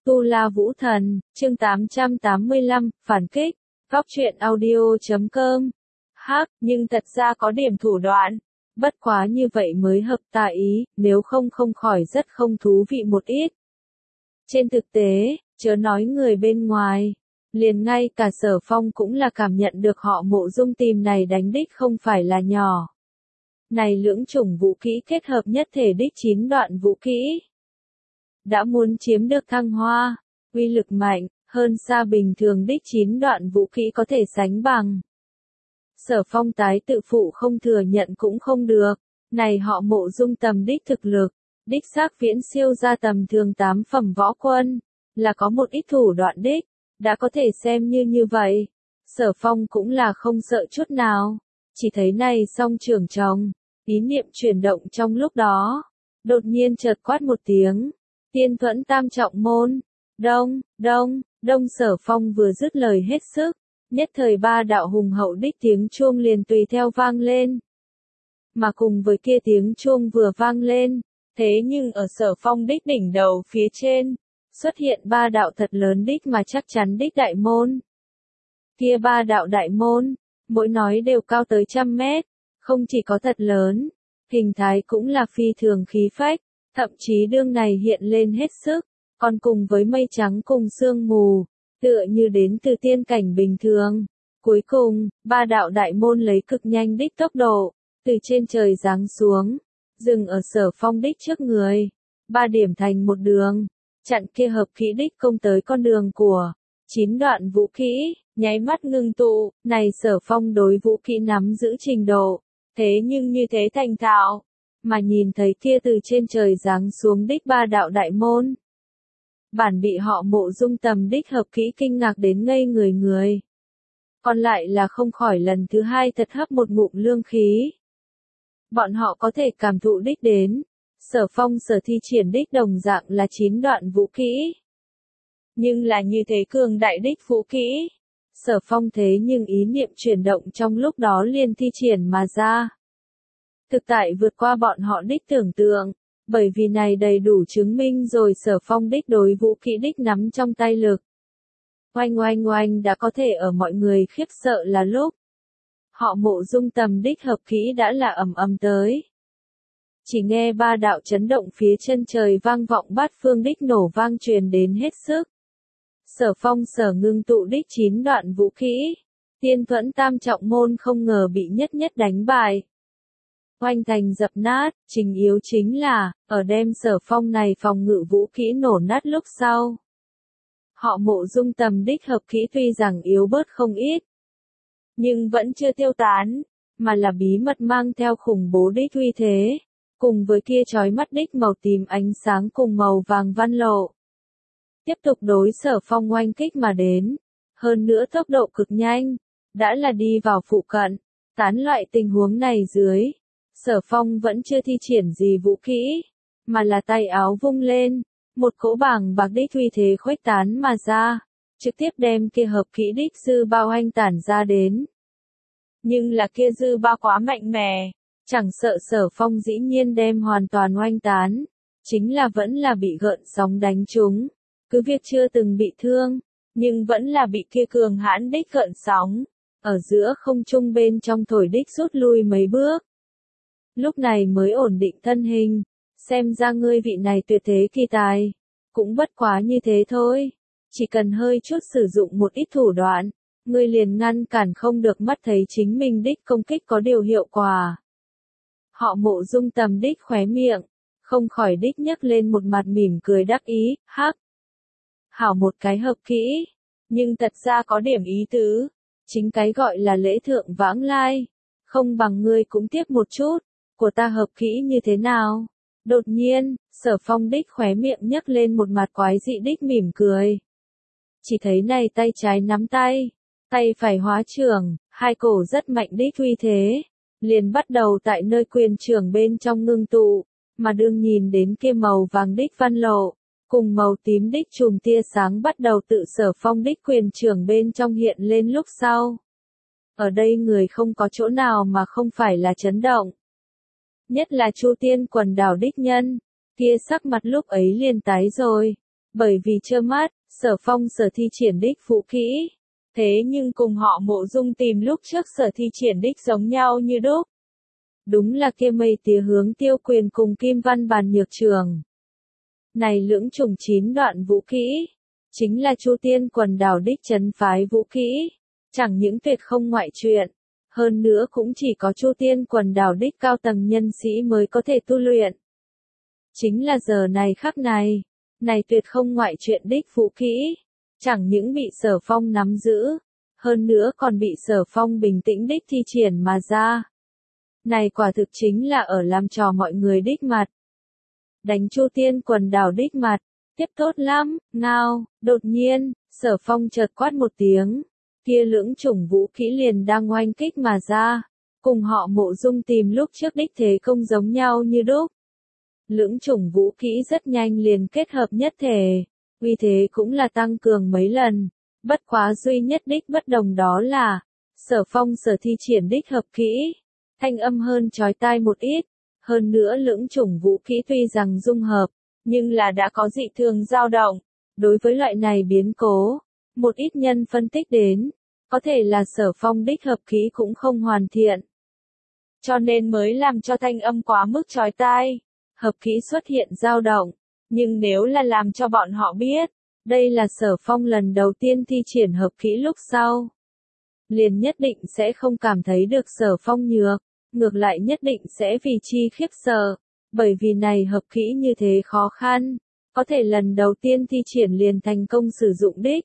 Tu La Vũ Thần, chương 885, phản kích, góc truyện audio.com. Nhưng thật ra có điểm thủ đoạn. Bất quá như vậy mới hợp ta ý, nếu không khỏi rất không thú vị một ít. Trên thực tế, chớ nói người bên ngoài, liền ngay cả Sở Phong cũng là cảm nhận được họ Mộ Dung tìm này đánh đích không phải là nhỏ. Này lưỡng chủng vũ kỹ kết hợp nhất thể đích 9 đoạn vũ kỹ. Đã muốn chiếm được thăng hoa, uy lực mạnh, hơn xa bình thường đích 9 đoạn vũ kỹ có thể sánh bằng. Sở Phong tái tự phụ không thừa nhận cũng không được, này họ Mộ Dung tầm đích thực lực, đích xác viễn siêu ra tầm thường 8 phẩm võ quân, là có một ít thủ đoạn đích, đã có thể xem như vậy. Sở Phong cũng là không sợ chút nào, chỉ thấy này song trưởng chồng, ý niệm chuyển động trong lúc đó, đột nhiên chợt quát một tiếng, Tiên Thuẫn Tam Trọng Môn, đông, đông, đông. Sở Phong vừa dứt lời hết sức, nhất thời ba đạo hùng hậu đích tiếng chuông liền tùy theo vang lên. Mà cùng với kia tiếng chuông vừa vang lên, thế nhưng ở Sở Phong đích đỉnh đầu phía trên, xuất hiện ba đạo thật lớn đích mà chắc chắn đích đại môn. Kia ba đạo đại môn, mỗi nói đều cao tới 100 mét, không chỉ có thật lớn, hình thái cũng là phi thường khí phách, thậm chí đương này hiện lên hết sức, còn cùng với mây trắng cùng sương mù, tựa như đến từ tiên cảnh bình thường. Cuối cùng, ba đạo đại môn lấy cực nhanh đích tốc độ, từ trên trời giáng xuống, dừng ở Sở Phong đích trước người, ba điểm thành một đường, chặn kia hợp kỹ đích công tới con đường của 9 đoạn vũ kỹ, nháy mắt ngưng tụ. Này Sở Phong đối vũ kỹ nắm giữ trình độ, thế nhưng như thế thành thạo, mà nhìn thấy kia từ trên trời giáng xuống đích ba đạo đại môn, bản bị họ Mộ Dung tầm đích hợp kỹ kinh ngạc đến ngây người. Còn lại là không khỏi lần thứ hai thật hấp một ngụm lương khí. Bọn họ có thể cảm thụ đích đến, Sở Phong sở thi triển đích đồng dạng là 9 đoạn vũ kỹ. Nhưng là như thế cường đại đích vũ kỹ, Sở Phong thế nhưng ý niệm chuyển động trong lúc đó liền thi triển mà ra. Thực tại vượt qua bọn họ đích tưởng tượng, bởi vì này đầy đủ chứng minh rồi Sở Phong đích đối vũ kỹ đích nắm trong tay lực. Oanh đã có thể ở mọi người khiếp sợ là lúc. Họ Mộ Dung tầm đích hợp kỹ đã là ầm tới. Chỉ nghe ba đạo chấn động phía chân trời vang vọng bát phương đích nổ vang truyền đến hết sức. Sở Phong sở ngưng tụ đích 9 đoạn vũ kỹ, Tiên Thuẫn Tam Trọng Môn không ngờ bị nhất đánh bại. Oanh thành dập nát, chính yếu chính là, ở đem Sở Phong này phòng ngự vũ kỹ nổ nát lúc sau. Họ Mộ Dung tầm đích hợp kỹ tuy rằng yếu bớt không ít, nhưng vẫn chưa tiêu tán, mà là bí mật mang theo khủng bố đích uy thế, cùng với kia chói mắt đích màu tím ánh sáng cùng màu vàng văn lộ. Tiếp tục đối Sở Phong oanh kích mà đến, hơn nữa tốc độ cực nhanh, đã là đi vào phụ cận, tán loại tình huống này dưới. Sở Phong vẫn chưa thi triển gì vũ kỹ, mà là tay áo vung lên, một cỗ bàng bạc đích uy thế khuếch tán mà ra, trực tiếp đem kia hợp kỹ đích dư bao oanh tản ra đến. Nhưng là kia dư bao quá mạnh mẽ, chẳng sợ Sở Phong dĩ nhiên đem hoàn toàn oanh tán, chính là vẫn là bị gợn sóng đánh trúng, cứ việc chưa từng bị thương, nhưng vẫn là bị kia cường hãn đích gợn sóng, ở giữa không trung bên trong thổi đích rút lui mấy bước. Lúc này mới ổn định thân hình, xem ra ngươi vị này tuyệt thế kỳ tài, cũng bất quá như thế thôi, chỉ cần hơi chút sử dụng một ít thủ đoạn, ngươi liền ngăn cản không được mắt thấy chính mình đích công kích có điều hiệu quả. Họ Mộ Dung tầm đích khóe miệng, không khỏi đích nhấc lên một mặt mỉm cười đắc ý, hắc. Hảo một cái hợp kỹ, nhưng thật ra có điểm ý tứ, chính cái gọi là lễ thượng vãng lai, không bằng ngươi cũng tiếp một chút, của ta hợp kỹ như thế nào? Đột nhiên, Sở Phong đích khóe miệng nhấc lên một mặt quái dị đích mỉm cười. Chỉ thấy này tay trái nắm tay, tay phải hóa trưởng, hai cổ rất mạnh đích uy thế, liền bắt đầu tại nơi quyền trưởng bên trong ngưng tụ, mà đương nhìn đến kia màu vàng đích văn lộ, cùng màu tím đích chùm tia sáng bắt đầu tự Sở Phong đích quyền trưởng bên trong hiện lên lúc sau. Ở đây người không có chỗ nào mà không phải là chấn động. Nhất là Chu Tiên Quần Đảo đích nhân, kia sắc mặt lúc ấy liền tái rồi, Bởi vì trơ mắt, Sở Phong sở thi triển đích vũ kỹ. Thế nhưng cùng họ Mộ Dung tìm lúc trước sở thi triển đích giống nhau như đúc. Đúng là kia mây tía hướng Tiêu Quyền cùng Kim Văn Bàn Nhược Trường. Này lưỡng chủng 9 đoạn vũ kỹ, chính là Chu Tiên Quần Đảo đích trấn phái vũ kỹ, chẳng những tuyệt không ngoại truyện, hơn nữa cũng chỉ có Chu Tiên Quần Đảo đích cao tầng nhân sĩ mới có thể tu luyện. Chính là giờ này khắc này, này tuyệt không ngoại truyện đích vũ kỹ, chẳng những bị Sở Phong nắm giữ, hơn nữa còn bị Sở Phong bình tĩnh đích thi triển mà ra. Này quả thực chính là ở làm trò mọi người đích mặt. Đánh Chu Tiên Quần Đảo đích mặt, tiếp tốt lắm, ngao, đột nhiên, Sở Phong chợt quát một tiếng, kia lưỡng chủng vũ kỹ liền đang oanh kích mà ra, cùng họ Mộ Dung tìm lúc trước đích thế công giống nhau như đúc. Lưỡng chủng vũ kỹ rất nhanh liền kết hợp nhất thể, uy thế cũng là tăng cường mấy lần, bất quá duy nhất đích bất đồng đó là, Sở Phong sở thi triển đích hợp kỹ, thanh âm hơn chói tai một ít, hơn nữa lưỡng chủng vũ kỹ tuy rằng dung hợp, nhưng là đã có dị thường dao động. Đối với loại này biến cố, một ít nhân phân tích đến, có thể là Sở Phong đích hợp kỹ cũng không hoàn thiện. Cho nên mới làm cho thanh âm quá mức chói tai, hợp kỹ xuất hiện dao động, nhưng nếu là làm cho bọn họ biết, đây là Sở Phong lần đầu tiên thi triển hợp kỹ lúc sau, liền nhất định sẽ không cảm thấy được Sở Phong nhược, ngược lại nhất định sẽ vì chi khiếp sợ, bởi vì này hợp kỹ như thế khó khăn, có thể lần đầu tiên thi triển liền thành công sử dụng đích.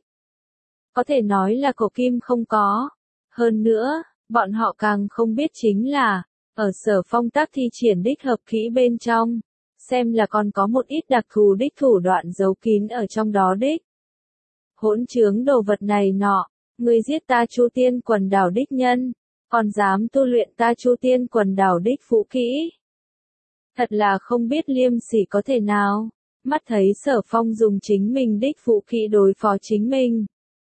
Có thể nói là cổ kim không có. Hơn nữa, bọn họ càng không biết chính là, ở Sở Phong tác thi triển đích hợp kỹ bên trong, xem là còn có một ít đặc thù đích thủ đoạn giấu kín ở trong đó đích. Hỗn trướng đồ vật này nọ, người giết ta Chu Tiên Quần Đảo đích nhân, còn dám tu luyện ta Chu Tiên Quần Đảo đích vũ kỹ. Thật là không biết liêm sỉ có thể nào, mắt thấy Sở Phong dùng chính mình đích vũ kỹ đối phó chính mình.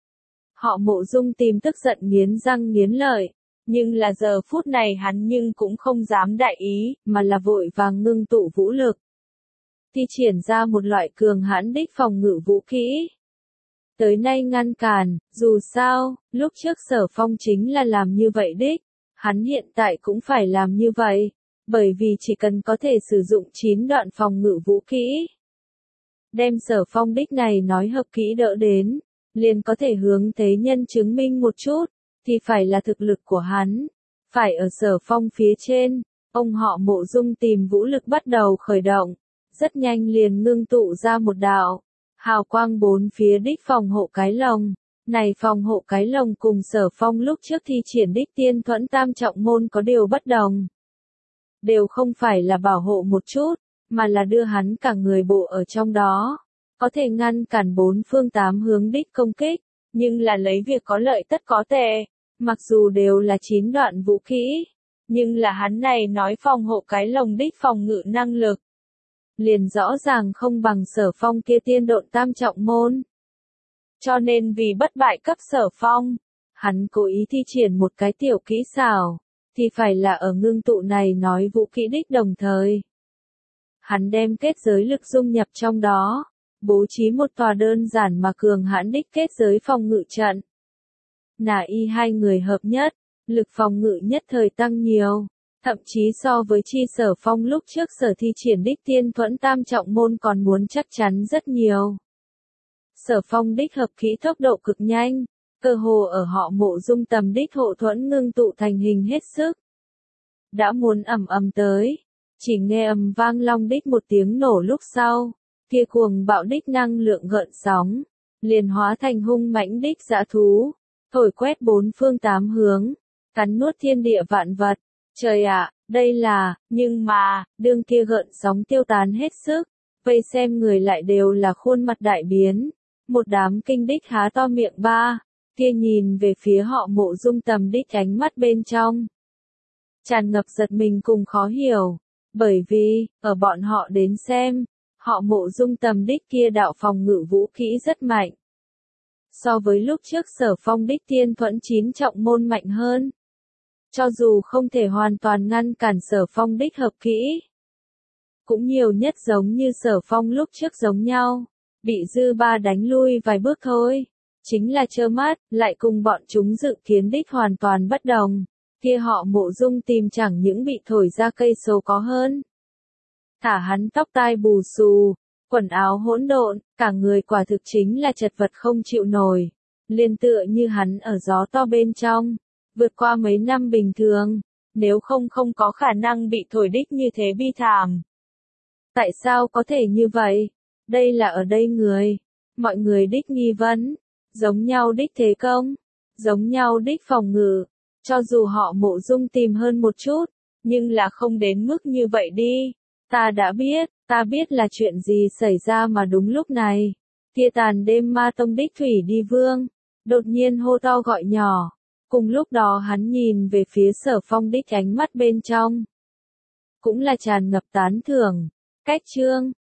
Họ Mộ Dung tìm tức giận nghiến răng nghiến lợi, nhưng là giờ phút này hắn nhưng cũng không dám đại ý, mà là vội vàng ngưng tụ vũ lực. Thi triển ra một loại cường hãn đích phòng ngự vũ kỹ. Tới nay ngăn cản, dù sao, lúc trước Sở Phong chính là làm như vậy đích, hắn hiện tại cũng phải làm như vậy, bởi vì chỉ cần có thể sử dụng 9 đoạn phòng ngự vũ kỹ. Đem Sở Phong đích này nói hợp kỹ đỡ đến, liền có thể hướng thế nhân chứng minh một chút, thì phải là thực lực của hắn, phải ở Sở Phong phía trên, ông họ Mộ Dung tìm vũ lực bắt đầu khởi động, rất nhanh liền ngưng tụ ra một đạo. Hào quang bốn phía đích phòng hộ cái lồng, này phòng hộ cái lồng cùng Sở Phong lúc trước thi triển đích tiên thuẫn tam trọng môn có điều bất đồng. Đều không phải là bảo hộ một chút, mà là đưa hắn cả người bộ ở trong đó, có thể ngăn cản bốn phương tám hướng đích công kích, nhưng là lấy việc có lợi tất có tệ, mặc dù đều là 9 đoạn vũ kỹ, nhưng là hắn này nói phòng hộ cái lồng đích phòng ngự năng lực. Liền rõ ràng không bằng Sở Phong kia tiên độn tam trọng môn. Cho nên vì bất bại cấp Sở Phong, hắn cố ý thi triển một cái tiểu kỹ xảo, thì phải là ở ngưng tụ này nói vũ kỹ đích đồng thời. Hắn đem kết giới lực dung nhập trong đó, bố trí một tòa đơn giản mà cường hãn đích kết giới phòng ngự trận. Nà y hai người hợp nhất, lực phòng ngự nhất thời tăng nhiều. Thậm chí so với chi Sở Phong lúc trước sở thi triển đích tiên thuẫn tam trọng môn còn muốn chắc chắn rất nhiều. Sở Phong đích hợp kỹ tốc độ cực nhanh, cơ hồ ở họ Mộ Dung tầm đích hộ thuẫn ngưng tụ thành hình hết sức. Đã muốn ầm ầm tới, chỉ nghe ầm vang long đích một tiếng nổ lúc sau, kia cuồng bạo đích năng lượng gợn sóng, liền hóa thành hung mãnh đích dã thú, thổi quét bốn phương tám hướng, cắn nuốt thiên địa vạn vật. Trời ạ, đây là, nhưng mà, đương kia gợn sóng tiêu tán hết sức, vây xem người lại đều là khuôn mặt đại biến, một đám kinh đích há to miệng ba, kia nhìn về phía họ Mộ Dung tầm đích ánh mắt bên trong. Tràn ngập giật mình cùng khó hiểu, bởi vì, ở bọn họ đến xem, họ Mộ Dung tầm đích kia đạo phòng ngự vũ kỹ rất mạnh. So với lúc trước Sở Phong đích tiên thuẫn 9 trọng môn mạnh hơn. Cho dù không thể hoàn toàn ngăn cản Sở Phong đích hợp kỹ, cũng nhiều nhất giống như Sở Phong lúc trước giống nhau, bị dư ba đánh lui vài bước thôi. Chính là trơ mắt, lại cùng bọn chúng dự kiến đích hoàn toàn bất đồng. Kia họ Mộ Dung tìm chẳng những bị thổi ra cây số có hơn. Thả hắn tóc tai bù xù, quần áo hỗn độn, cả người quả thực chính là chật vật không chịu nổi. Liên tựa như hắn ở gió to bên trong, vượt qua mấy năm bình thường, nếu không có khả năng bị thổi đích như thế bi thảm. Tại sao có thể như vậy? Đây là ở đây người, mọi người đích nghi vấn, giống nhau đích thế công, giống nhau đích phòng ngự, cho dù họ Mộ Dung tìm hơn một chút, nhưng là không đến mức như vậy đi. Ta biết là chuyện gì xảy ra mà đúng lúc này. Kia tàn đêm ma tông đích thủy đi vương, đột nhiên hô to gọi nhỏ. Cùng lúc đó hắn nhìn về phía Sở Phong đích ánh mắt bên trong. Cũng là tràn ngập tán thưởng. Cách chương